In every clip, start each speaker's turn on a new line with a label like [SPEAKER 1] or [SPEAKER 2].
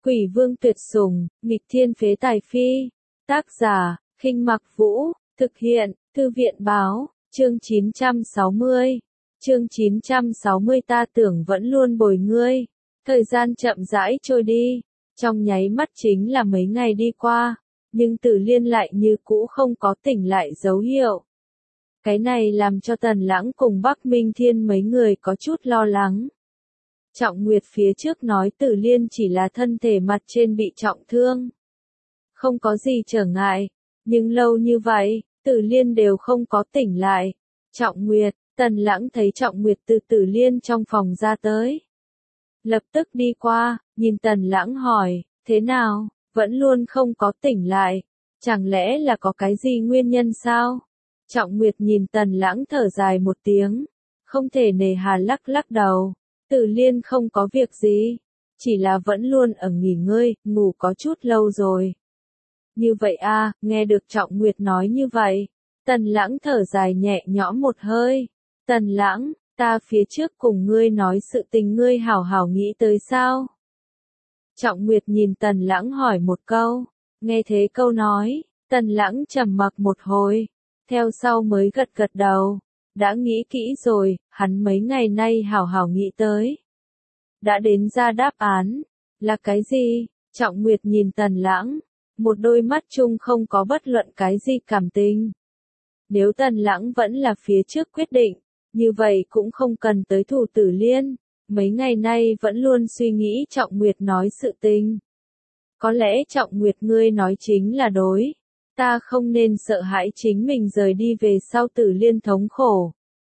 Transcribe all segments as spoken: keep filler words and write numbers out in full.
[SPEAKER 1] Quỷ vương tuyệt sủng, nghịch thiên phế tài phi. Tác giả, Khinh Mặc Vũ, thực hiện, Thư viện báo, chương chín trăm sáu mươi. Chương chín trăm sáu mươi ta tưởng vẫn luôn bồi ngươi. Thời gian chậm rãi trôi đi, trong nháy mắt chính là mấy ngày đi qua, nhưng Tử Liên lại như cũ không có tỉnh lại dấu hiệu. Cái này làm cho Tần Lãng cùng Bắc Minh Thiên mấy người có chút lo lắng. Trọng Nguyệt phía trước nói Tử Liên chỉ là thân thể mặt trên bị trọng thương, không có gì trở ngại, nhưng lâu như vậy, Tử Liên đều không có tỉnh lại. Trọng Nguyệt, Tần Lãng thấy Trọng Nguyệt từ Tử Liên trong phòng ra tới, lập tức đi qua, nhìn Tần Lãng hỏi, thế nào, vẫn luôn không có tỉnh lại, chẳng lẽ là có cái gì nguyên nhân sao? Trọng Nguyệt nhìn Tần Lãng thở dài một tiếng, không thể nề hà lắc lắc đầu, Tử Liên không có việc gì, chỉ là vẫn luôn ở nghỉ ngơi, ngủ có chút lâu rồi. Như vậy a, nghe được Trọng Nguyệt nói như vậy, Tần Lãng thở dài nhẹ nhõm một hơi. Tần Lãng, ta phía trước cùng ngươi nói sự tình ngươi hảo hảo nghĩ tới sao? Trọng Nguyệt nhìn Tần Lãng hỏi một câu, nghe thế câu nói, Tần Lãng trầm mặc một hồi, theo sau mới gật gật đầu, đã nghĩ kỹ rồi, hắn mấy ngày nay hảo hảo nghĩ tới. Đã đến ra đáp án, là cái gì? Trọng Nguyệt nhìn Tần Lãng, một đôi mắt chung không có bất luận cái gì cảm tình. Nếu Tần Lãng vẫn là phía trước quyết định, như vậy cũng không cần tới thủ Tử Liên, mấy ngày nay vẫn luôn suy nghĩ Trọng Nguyệt nói sự tình. Có lẽ Trọng Nguyệt ngươi nói chính là đối, ta không nên sợ hãi chính mình rời đi về sau Tử Liên thống khổ.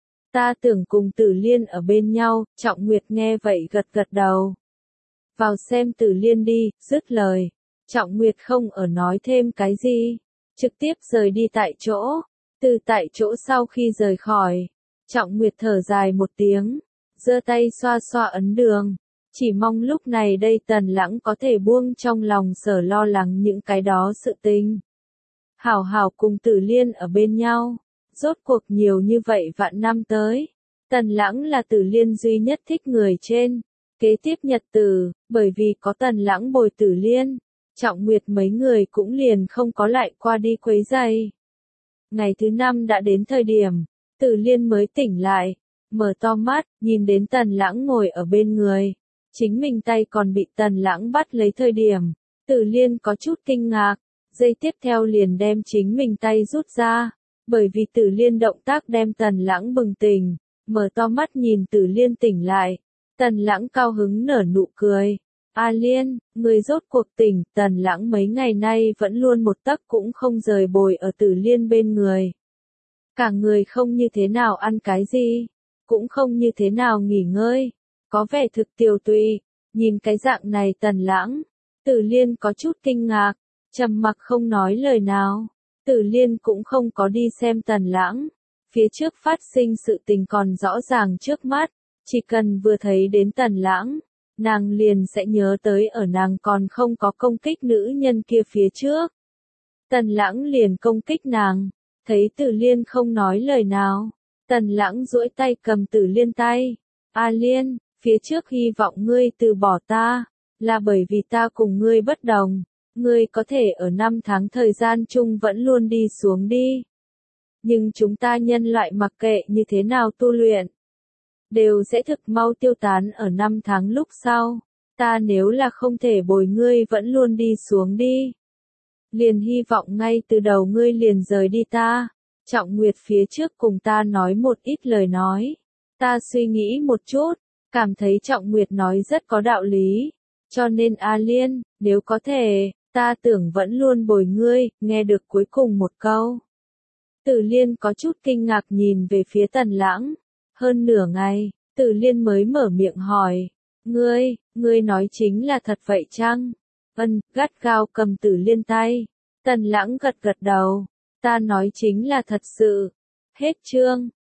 [SPEAKER 1] Ta tưởng cùng Tử Liên ở bên nhau, Trọng Nguyệt nghe vậy gật gật đầu. Vào xem Tử Liên đi, dứt lời. Trọng Nguyệt không ở nói thêm cái gì, trực tiếp rời đi tại chỗ. Từ tại chỗ sau khi rời khỏi, Trọng Nguyệt thở dài một tiếng, giơ tay xoa xoa ấn đường, chỉ mong lúc này đây Tần Lãng có thể buông trong lòng sở lo lắng những cái đó sự tình. Hảo hảo cùng Tử Liên ở bên nhau, rốt cuộc nhiều như vậy vạn năm tới, Tần Lãng là Tử Liên duy nhất thích người trên. Kế tiếp nhật tử, bởi vì có Tần Lãng bồi Tử Liên, Trọng Nguyệt mấy người cũng liền không có lại qua đi quấy rầy. Ngày thứ năm đã đến thời điểm, Tử Liên mới tỉnh lại, mở to mắt, nhìn đến Tần Lãng ngồi ở bên người, chính mình tay còn bị Tần Lãng bắt lấy thời điểm, Tử Liên có chút kinh ngạc, giây tiếp theo liền đem chính mình tay rút ra, bởi vì Tử Liên động tác đem Tần Lãng bừng tỉnh, mở to mắt nhìn Tử Liên tỉnh lại, Tần Lãng cao hứng nở nụ cười. A Liên, người rốt cuộc tỉnh, Tần Lãng mấy ngày nay vẫn luôn một tấc cũng không rời bồi ở Tử Liên bên người. Cả người không như thế nào ăn cái gì, cũng không như thế nào nghỉ ngơi, có vẻ thực tiều tụy, nhìn cái dạng này Tần Lãng, Tử Liên có chút kinh ngạc, trầm mặc không nói lời nào, Tử Liên cũng không có đi xem Tần Lãng, phía trước phát sinh sự tình còn rõ ràng trước mắt, chỉ cần vừa thấy đến Tần Lãng, nàng liền sẽ nhớ tới ở nàng còn không có công kích nữ nhân kia phía trước. Tần Lãng liền công kích nàng, thấy Tử Liên không nói lời nào, Tần Lãng duỗi tay cầm Tử Liên tay, A Liên, phía trước hy vọng ngươi từ bỏ ta, là bởi vì ta cùng ngươi bất đồng, ngươi có thể ở năm tháng thời gian chung vẫn luôn đi xuống đi. Nhưng chúng ta nhân loại mặc kệ như thế nào tu luyện, đều sẽ thực mau tiêu tán ở năm tháng lúc sau, ta nếu là không thể bồi ngươi vẫn luôn đi xuống đi. Liền hy vọng ngay từ đầu ngươi liền rời đi ta. Trọng Nguyệt phía trước cùng ta nói một ít lời nói, ta suy nghĩ một chút, cảm thấy Trọng Nguyệt nói rất có đạo lý, cho nên A Liên, nếu có thể, ta tưởng vẫn luôn bồi ngươi, nghe được cuối cùng một câu. Tử Liên có chút kinh ngạc nhìn về phía Tần Lãng. Hơn nửa ngày, Tử Liên mới mở miệng hỏi, ngươi, ngươi nói chính là thật vậy chăng? Ân, gắt gao cầm Tử Liên tay, Tần Lãng gật gật đầu, ta nói chính là thật sự. Hết chương.